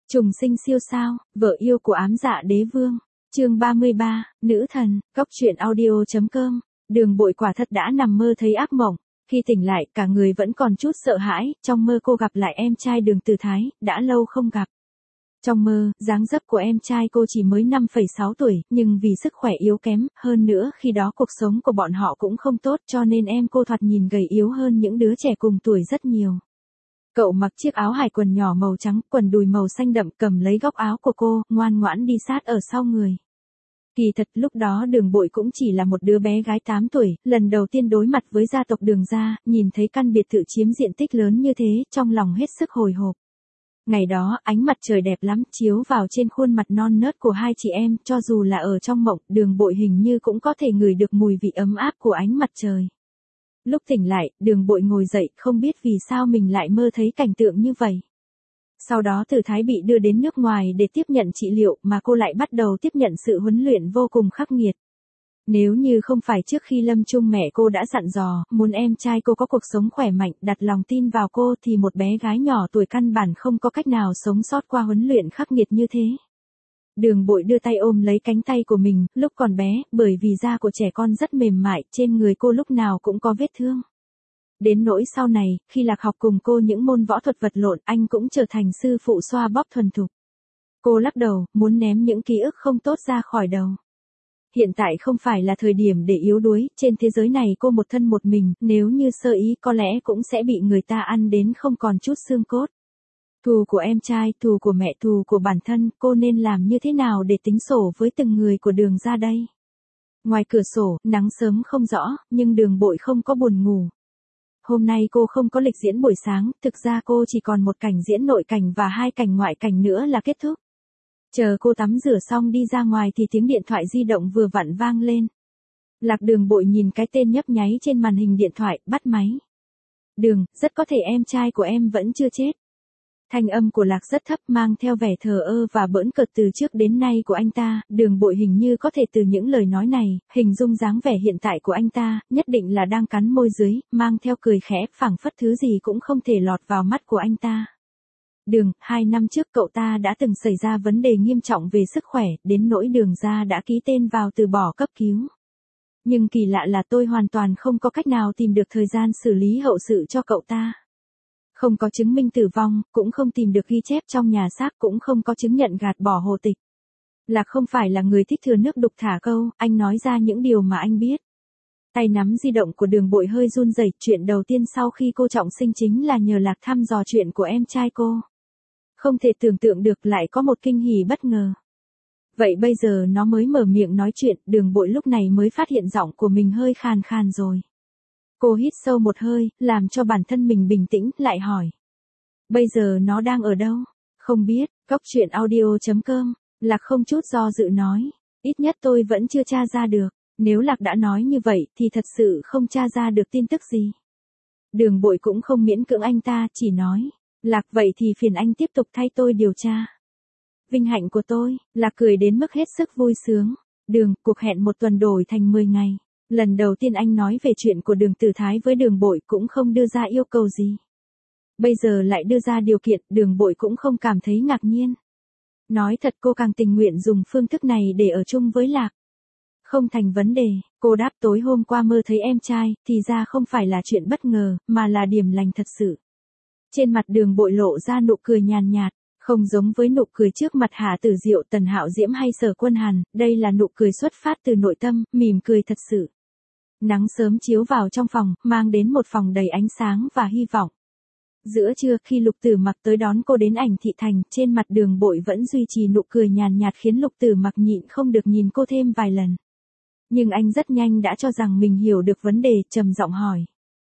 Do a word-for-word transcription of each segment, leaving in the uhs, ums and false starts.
Trùng sinh siêu sao, vợ yêu của ám dạ đế vương. Chương ba mươi ba, nữ thần, góc truyện audio chấm com. Đường Bội quả thật đã nằm mơ thấy ác mộng. Khi tỉnh lại, cả người vẫn còn chút sợ hãi, trong mơ cô gặp lại em trai Đường Từ Thái, đã lâu không gặp. Trong mơ, dáng dấp của em trai cô chỉ mới năm phẩy sáu tuổi, nhưng vì sức khỏe yếu kém, hơn nữa khi đó cuộc sống của bọn họ cũng không tốt cho nên em cô thoạt nhìn gầy yếu hơn những đứa trẻ cùng tuổi rất nhiều. Cậu mặc chiếc áo hải quần nhỏ màu trắng, quần đùi màu xanh đậm, cầm lấy góc áo của cô, ngoan ngoãn đi sát ở sau người. Kỳ thật lúc đó Đường Bội cũng chỉ là một đứa bé gái tám tuổi, lần đầu tiên đối mặt với gia tộc Đường gia, nhìn thấy căn biệt thự chiếm diện tích lớn như thế, trong lòng hết sức hồi hộp. Ngày đó, ánh mặt trời đẹp lắm, chiếu vào trên khuôn mặt non nớt của hai chị em, cho dù là ở trong mộng, Đường Bội hình như cũng có thể ngửi được mùi vị ấm áp của ánh mặt trời. Lúc tỉnh lại, Đường Bội ngồi dậy, không biết vì sao mình lại mơ thấy cảnh tượng như vậy. Sau đó Từ Thái bị đưa đến nước ngoài để tiếp nhận trị liệu, mà cô lại bắt đầu tiếp nhận sự huấn luyện vô cùng khắc nghiệt. Nếu như không phải trước khi lâm chung mẹ cô đã dặn dò, muốn em trai cô có cuộc sống khỏe mạnh, đặt lòng tin vào cô thì một bé gái nhỏ tuổi căn bản không có cách nào sống sót qua huấn luyện khắc nghiệt như thế. Đường Bội đưa tay ôm lấy cánh tay của mình, lúc còn bé, bởi vì da của trẻ con rất mềm mại, trên người cô lúc nào cũng có vết thương. Đến nỗi sau này, khi Lạc học cùng cô những môn võ thuật vật lộn, anh cũng trở thành sư phụ xoa bóp thuần thục. Cô lắc đầu, muốn ném những ký ức không tốt ra khỏi đầu. Hiện tại không phải là thời điểm để yếu đuối, trên thế giới này cô một thân một mình, nếu như sơ ý có lẽ cũng sẽ bị người ta ăn đến không còn chút xương cốt. Thù của em trai, thù của mẹ, thù của bản thân, cô nên làm như thế nào để tính sổ với từng người của Đường gia đây? Ngoài cửa sổ, nắng sớm không rõ, nhưng Đường Bội không có buồn ngủ. Hôm nay cô không có lịch diễn buổi sáng, thực ra cô chỉ còn một cảnh diễn nội cảnh và hai cảnh ngoại cảnh nữa là kết thúc. Chờ cô tắm rửa xong đi ra ngoài thì tiếng điện thoại di động vừa vặn vang lên. Lạc Đường Bội nhìn cái tên nhấp nháy trên màn hình điện thoại, bắt máy. Đường, rất có thể em trai của em vẫn chưa chết. Thanh âm của Lạc rất thấp, mang theo vẻ thờ ơ và bỡn cợt từ trước đến nay của anh ta. Đường Bội hình như có thể từ những lời nói này, hình dung dáng vẻ hiện tại của anh ta, nhất định là đang cắn môi dưới, mang theo cười khẽ, phảng phất thứ gì cũng không thể lọt vào mắt của anh ta. Đường, hai năm trước cậu ta đã từng xảy ra vấn đề nghiêm trọng về sức khỏe, đến nỗi Đường gia đã ký tên vào từ bỏ cấp cứu. Nhưng kỳ lạ là tôi hoàn toàn không có cách nào tìm được thời gian xử lý hậu sự cho cậu ta. Không có chứng minh tử vong, cũng không tìm được ghi chép trong nhà xác, cũng không có chứng nhận gạt bỏ hộ tịch. Lạc không phải là người thích thừa nước đục thả câu, anh nói ra những điều mà anh biết. Tay nắm di động của Đường Bội hơi run rẩy, chuyện đầu tiên sau khi cô trọng sinh chính là nhờ Lạc thăm dò chuyện của em trai cô. Không thể tưởng tượng được lại có một kinh hỉ bất ngờ. Vậy bây giờ nó mới mở miệng nói chuyện, Đường Bội lúc này mới phát hiện giọng của mình hơi khàn khàn rồi. Cô hít sâu một hơi, làm cho bản thân mình bình tĩnh, lại hỏi. Bây giờ nó đang ở đâu? Không biết, góc truyện audio chấm com. Lạc không chút do dự nói. Ít nhất tôi vẫn chưa tra ra được. Nếu Lạc đã nói như vậy thì thật sự không tra ra được tin tức gì. Đường Bội cũng không miễn cưỡng anh ta, chỉ nói. Lạc vậy thì phiền anh tiếp tục thay tôi điều tra. Vinh hạnh của tôi. Lạc cười đến mức hết sức vui sướng. Đường, cuộc hẹn một tuần đổi thành mười ngày. Lần đầu tiên anh nói về chuyện của Đường Từ Thái với Đường Bội cũng không đưa ra yêu cầu gì. Bây giờ lại đưa ra điều kiện, Đường Bội cũng không cảm thấy ngạc nhiên. Nói thật cô càng tình nguyện dùng phương thức này để ở chung với Lạc. Không thành vấn đề, cô đáp tối hôm qua mơ thấy em trai, thì ra không phải là chuyện bất ngờ, mà là điểm lành thật sự. Trên mặt Đường Bội lộ ra nụ cười nhàn nhạt, không giống với nụ cười trước mặt Hạ Tử Diệu, Tần Hạo Diễm hay Sở Quân Hàn, đây là nụ cười xuất phát từ nội tâm, mỉm cười thật sự. Nắng sớm chiếu vào trong phòng, mang đến một phòng đầy ánh sáng và hy vọng. Giữa trưa, khi Lục Tử Mặc tới đón cô đến Ảnh Thị Thành, trên mặt Đường Bội vẫn duy trì nụ cười nhàn nhạt khiến Lục Tử Mặc nhịn không được nhìn cô thêm vài lần. Nhưng anh rất nhanh đã cho rằng mình hiểu được vấn đề, trầm giọng hỏi.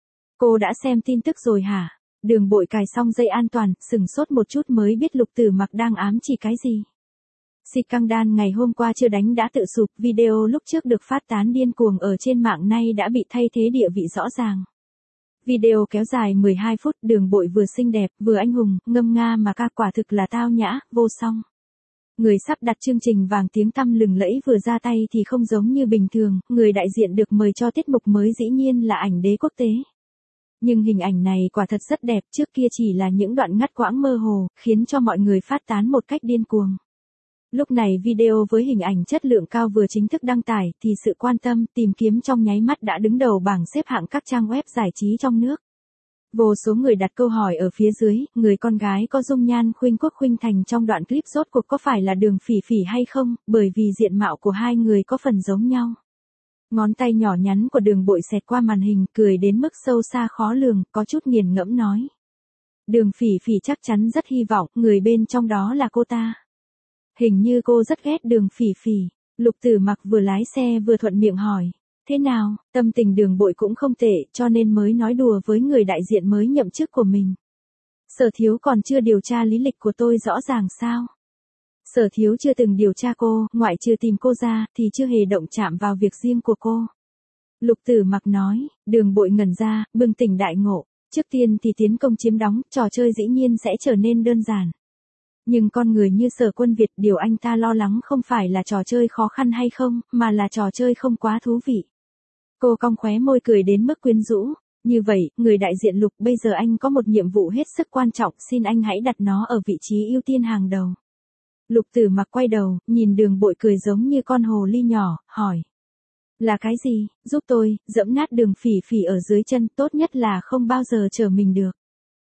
Cô đã xem tin tức rồi hả? Đường Bội cài xong dây an toàn, sừng sốt một chút mới biết Lục Tử Mặc đang ám chỉ cái gì. Si căng đan ngày hôm qua chưa đánh đã tự sụp, video lúc trước được phát tán điên cuồng ở trên mạng nay đã bị thay thế địa vị rõ ràng. Video kéo dài mười hai phút, Đường Bội vừa xinh đẹp, vừa anh hùng, ngâm nga mà ca quả thực là tao nhã, vô song. Người sắp đặt chương trình vàng tiếng tăm lừng lẫy vừa ra tay thì không giống như bình thường, người đại diện được mời cho tiết mục mới dĩ nhiên là Ảnh Đế quốc tế. Nhưng hình ảnh này quả thật rất đẹp, trước kia chỉ là những đoạn ngắt quãng mơ hồ, khiến cho mọi người phát tán một cách điên cuồng. Lúc này video với hình ảnh chất lượng cao vừa chính thức đăng tải, thì sự quan tâm, tìm kiếm trong nháy mắt đã đứng đầu bảng xếp hạng các trang web giải trí trong nước. Vô số người đặt câu hỏi ở phía dưới, người con gái có dung nhan khuynh quốc khuynh thành trong đoạn clip rốt cuộc có phải là Đường Phỉ Phỉ hay không, bởi vì diện mạo của hai người có phần giống nhau. Ngón tay nhỏ nhắn của Đường Bội xẹt qua màn hình, cười đến mức sâu xa khó lường, có chút nghiền ngẫm nói. Đường Phỉ Phỉ chắc chắn rất hy vọng, người bên trong đó là cô ta. Hình như cô rất ghét Đường Phỉ Phỉ. Lục Tử Mặc vừa lái xe vừa thuận miệng hỏi. Thế nào, tâm tình Đường Bội cũng không tệ, cho nên mới nói đùa với người đại diện mới nhậm chức của mình. Sở Thiếu còn chưa điều tra lý lịch của tôi rõ ràng sao? Sở Thiếu chưa từng điều tra cô, ngoại trừ tìm cô ra, thì chưa hề động chạm vào việc riêng của cô. Lục Tử Mặc nói. Đường Bội ngẩn ra, bừng tỉnh đại ngộ. Trước tiên thì tiến công chiếm đóng, trò chơi dĩ nhiên sẽ trở nên đơn giản. Nhưng con người như Sở Quân Việt, điều anh ta lo lắng không phải là trò chơi khó khăn hay không, mà là trò chơi không quá thú vị. Cô cong khóe môi cười đến mức quyến rũ. Như vậy, người đại diện Lục, bây giờ anh có một nhiệm vụ hết sức quan trọng, xin anh hãy đặt nó ở vị trí ưu tiên hàng đầu. Lục Tử Mặc quay đầu, nhìn Đường Bội cười giống như con hồ ly nhỏ, hỏi. Là cái gì, giúp tôi, dẫm nát Đường Phỉ Phỉ ở dưới chân, tốt nhất là không bao giờ trở mình được.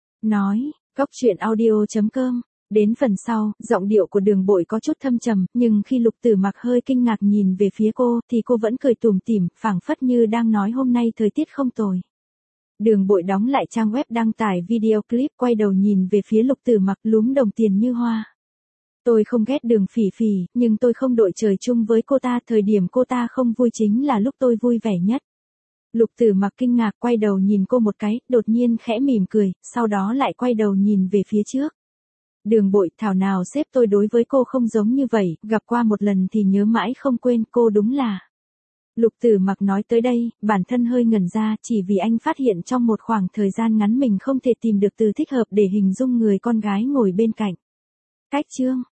Nói, Cóc Truyện Audio chấm com. Đến phần sau, giọng điệu của Đường Bội có chút thâm trầm, nhưng khi Lục Tử Mặc hơi kinh ngạc nhìn về phía cô, thì cô vẫn cười tủm tỉm, phảng phất như đang nói hôm nay thời tiết không tồi. Đường Bội đóng lại trang web đăng tải video clip, quay đầu nhìn về phía Lục Tử Mặc, lúm đồng tiền như hoa. Tôi không ghét Đường Phỉ Phỉ, nhưng tôi không đội trời chung với cô ta, thời điểm cô ta không vui chính là lúc tôi vui vẻ nhất. Lục Tử Mặc kinh ngạc quay đầu nhìn cô một cái, đột nhiên khẽ mỉm cười, sau đó lại quay đầu nhìn về phía trước. Đường Bội, thảo nào sếp tôi đối với cô không giống như vậy, gặp qua một lần thì nhớ mãi không quên, cô đúng là. Lục Tử Mặc nói tới đây, bản thân hơi ngẩn ra, chỉ vì anh phát hiện trong một khoảng thời gian ngắn mình không thể tìm được từ thích hợp để hình dung người con gái ngồi bên cạnh. Cách chương